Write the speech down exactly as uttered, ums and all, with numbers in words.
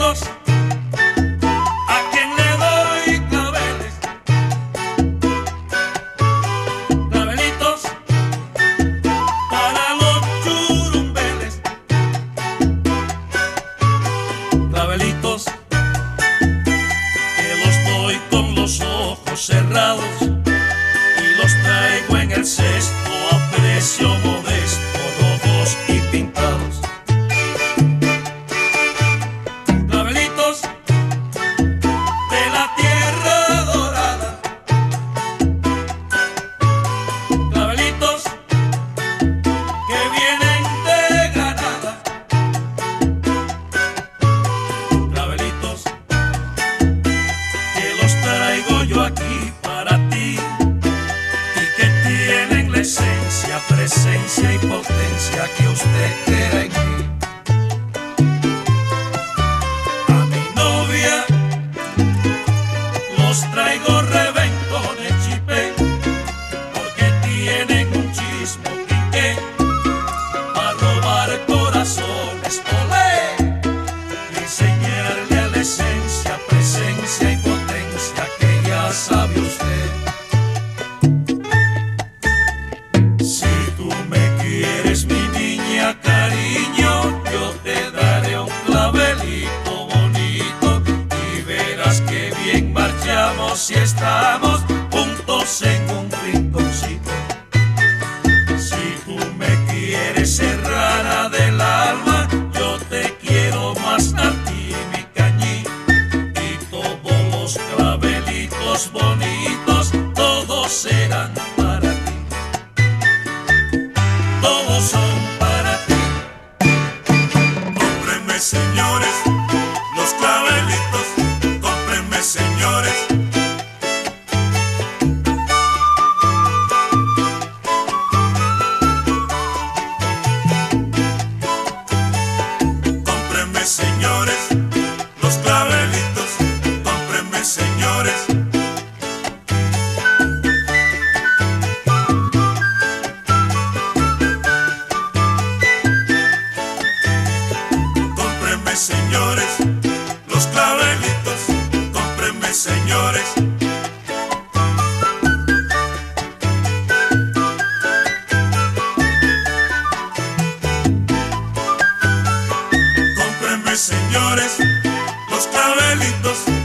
clavelitos, a quien le doy claveles, clavelitos para los churumbeles, clavelitos que los doy con los ojos cerrados y los traigo en el cesto a precio modesto, rojos y pintados. Clavelitos de la tierra dorada, clavelitos que vienen de Granada, clavelitos que los traigo yo aquí para ti y que tienen la esencia, presencia y potencia que usted quiera en mí. A mi novia los traigo reventones chipé, porque tienen un chismo piqué a robar corazones, olé, y enseñarle a la esencia, presencia y potencia que ya sabe usted. Si tú me quieres, mi niña, cariño, yo te daré un clavelito bonito y verás que bien marchamos si estamos juntos en un rinconcito. Si tú me quieres, serrana del alma, yo te quiero más a ti, mi cañí, y todos los clavelitos bonitos, todos serán para ti. Todos son para ti. Cómprenme, señores, los clavelitos. Cómprenme, señores. Cómprenme, señores, los clavelitos. Cómprenme, señores. Cómprenme, señores, los clavelitos. Cómprenme, señores. Cómprenme, señores, los clavelitos.